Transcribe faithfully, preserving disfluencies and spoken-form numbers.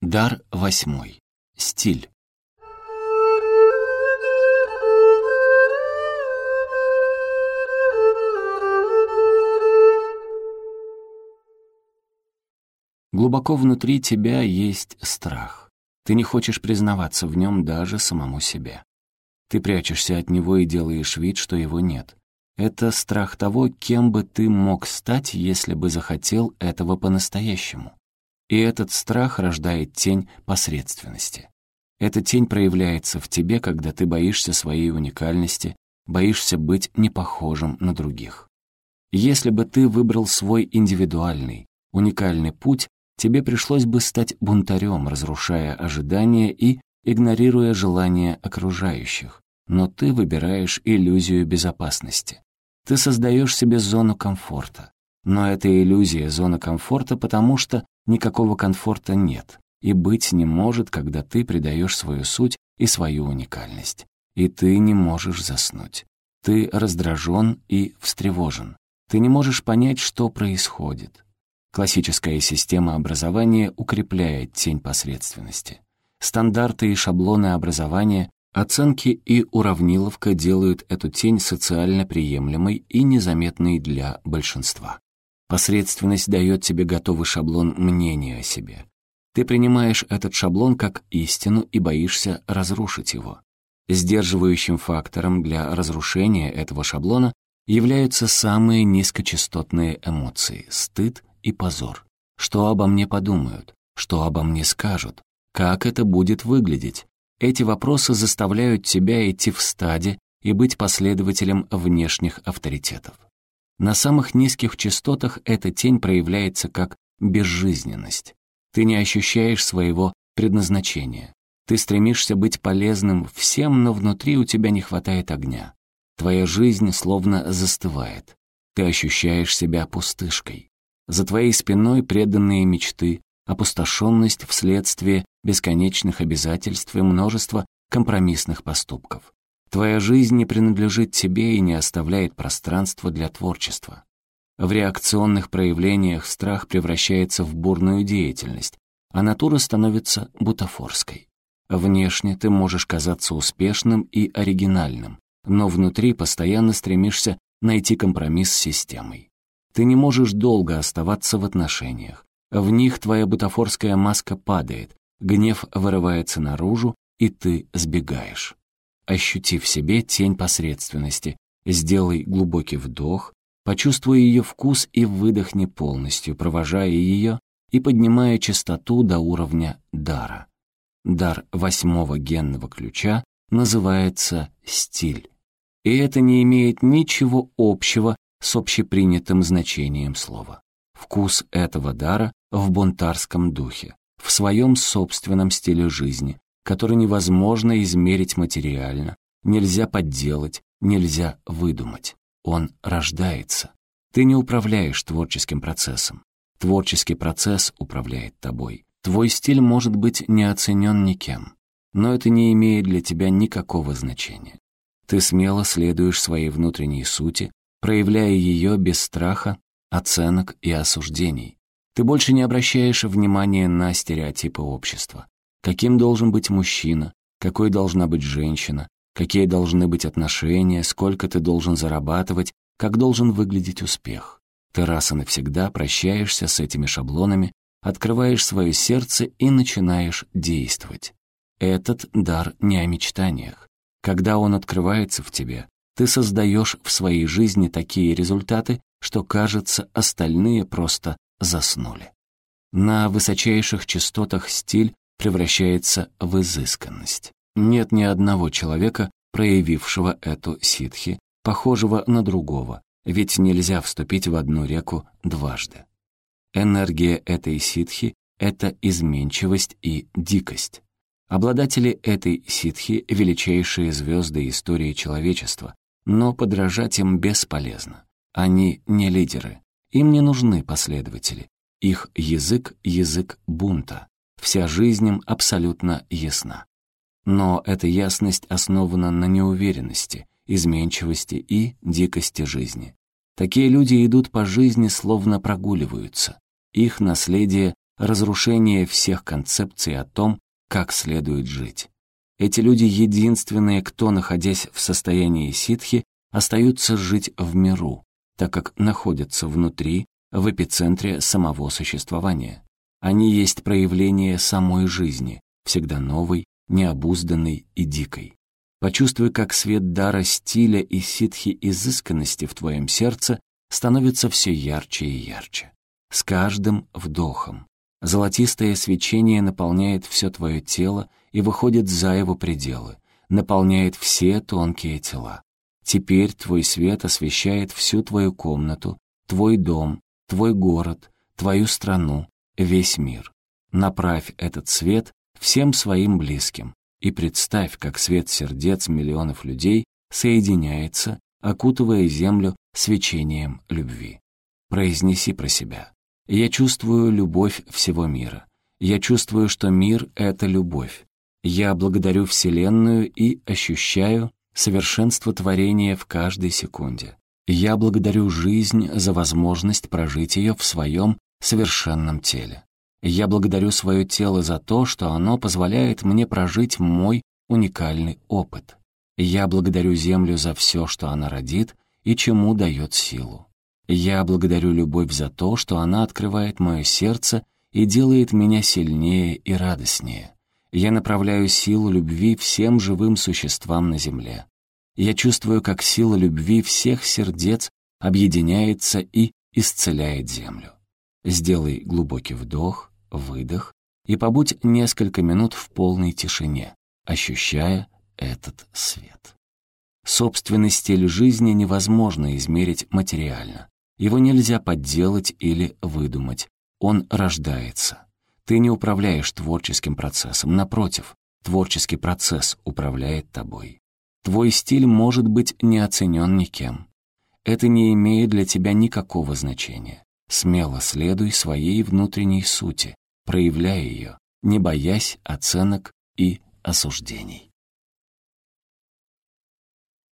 Дар восьмой. Стиль. Глубоко внутри тебя есть страх. Ты не хочешь признаваться в нем даже самому себе. Ты прячешься от него и делаешь вид, что его нет. Это страх того, кем бы ты мог стать, если бы захотел этого по-настоящему. И этот страх рождает тень посредственности. Эта тень проявляется в тебе, когда ты боишься своей уникальности, боишься быть непохожим на других. Если бы ты выбрал свой индивидуальный, уникальный путь, тебе пришлось бы стать бунтарем, разрушая ожидания и игнорируя желания окружающих. Но ты выбираешь иллюзию безопасности. Ты создаешь себе зону комфорта. Но это иллюзия зоны комфорта, потому что никакого комфорта нет и быть не может, когда ты предаешь свою суть и свою уникальность. И ты не можешь заснуть. Ты раздражен и встревожен. Ты не можешь понять, что происходит. Классическая система образования укрепляет тень посредственности. Стандарты и шаблоны образования, оценки и уравниловка делают эту тень социально приемлемой и незаметной для большинства. Посредственность дает тебе готовый шаблон мнения о себе. Ты принимаешь этот шаблон как истину и боишься разрушить его. Сдерживающим фактором для разрушения этого шаблона являются самые низкочастотные эмоции — стыд и позор. Что обо мне подумают? Что обо мне скажут? Как это будет выглядеть? Эти вопросы заставляют тебя идти в стаде и быть последователем внешних авторитетов. На самых низких частотах эта тень проявляется как безжизненность. Ты не ощущаешь своего предназначения. Ты стремишься быть полезным всем, но внутри у тебя не хватает огня. Твоя жизнь словно застывает. Ты ощущаешь себя пустышкой. За твоей спиной преданные мечты, опустошенность вследствие бесконечных обязательств и множества компромиссных поступков. Твоя жизнь не принадлежит тебе и не оставляет пространства для творчества. В реакционных проявлениях страх превращается в бурную деятельность, а натура становится бутафорской. Внешне ты можешь казаться успешным и оригинальным, но внутри постоянно стремишься найти компромисс с системой. Ты не можешь долго оставаться в отношениях. В них твоя бутафорская маска падает, гнев вырывается наружу, и ты сбегаешь. Ощути в себе тень посредственности, сделай глубокий вдох, почувствуй ее вкус и выдохни полностью, провожая ее и поднимая частоту до уровня дара. Дар восьмого генного ключа называется стиль. И это не имеет ничего общего с общепринятым значением слова. Вкус этого дара в бунтарском духе, в своем собственном стиле жизни, который невозможно измерить материально, нельзя подделать, нельзя выдумать. Он рождается. Ты не управляешь творческим процессом. Творческий процесс управляет тобой. Твой стиль может быть не оценен никем, но это не имеет для тебя никакого значения. Ты смело следуешь своей внутренней сути, проявляя ее без страха, оценок и осуждений. Ты больше не обращаешь внимания на стереотипы общества. Каким должен быть мужчина, какой должна быть женщина, какие должны быть отношения, сколько ты должен зарабатывать, как должен выглядеть успех. Ты раз и навсегда прощаешься с этими шаблонами, открываешь свое сердце и начинаешь действовать. Этот дар не о мечтаниях. Когда он открывается в тебе, ты создаешь в своей жизни такие результаты, что, кажется, остальные просто заснули. На высочайших частотах стиль превращается в изысканность. Нет ни одного человека, проявившего эту ситхи, похожего на другого, ведь нельзя вступить в одну реку дважды. Энергия этой ситхи — это изменчивость и дикость. Обладатели этой ситхи — величайшие звезды истории человечества, но подражать им бесполезно. Они не лидеры, им не нужны последователи. Их язык — язык бунта. Вся жизнь им абсолютно ясна. Но эта ясность основана на неуверенности, изменчивости и дикости жизни. Такие люди идут по жизни, словно прогуливаются. Их наследие разрушение всех концепций о том, как следует жить. Эти люди единственные, кто, находясь в состоянии ситхи, остаются жить в миру, так как находятся внутри, в эпицентре самого существования. Они есть проявление самой жизни, всегда новой, необузданной и дикой. Почувствуй, как свет дара стиля и ситхи изысканности в твоем сердце становится все ярче и ярче. С каждым вдохом. Золотистое свечение наполняет все твое тело и выходит за его пределы, наполняет все тонкие тела. Теперь твой свет освещает всю твою комнату, твой дом, твой город, твою страну, весь мир. Направь этот свет всем своим близким и представь, как свет сердец миллионов людей соединяется, окутывая землю свечением любви. Произнеси про себя: «Я чувствую любовь всего мира. Я чувствую, что мир — это любовь. Я благодарю Вселенную и ощущаю совершенство творения в каждой секунде. Я благодарю жизнь за возможность прожить ее в своем совершенном теле. Я благодарю свое тело за то, что оно позволяет мне прожить мой уникальный опыт. Я благодарю Землю за все, что она родит и чему дает силу. Я благодарю любовь за то, что она открывает мое сердце и делает меня сильнее и радостнее. Я направляю силу любви всем живым существам на Земле. Я чувствую, как сила любви всех сердец объединяется и исцеляет Землю. Сделай глубокий вдох, выдох и побудь несколько минут в полной тишине, ощущая этот свет. Собственный стиль жизни невозможно измерить материально. Его нельзя подделать или выдумать. Он рождается. Ты не управляешь творческим процессом. Напротив, творческий процесс управляет тобой. Твой стиль может быть не оценен никем. Это не имеет для тебя никакого значения. Смело следуй своей внутренней сути, проявляя ее, не боясь оценок и осуждений.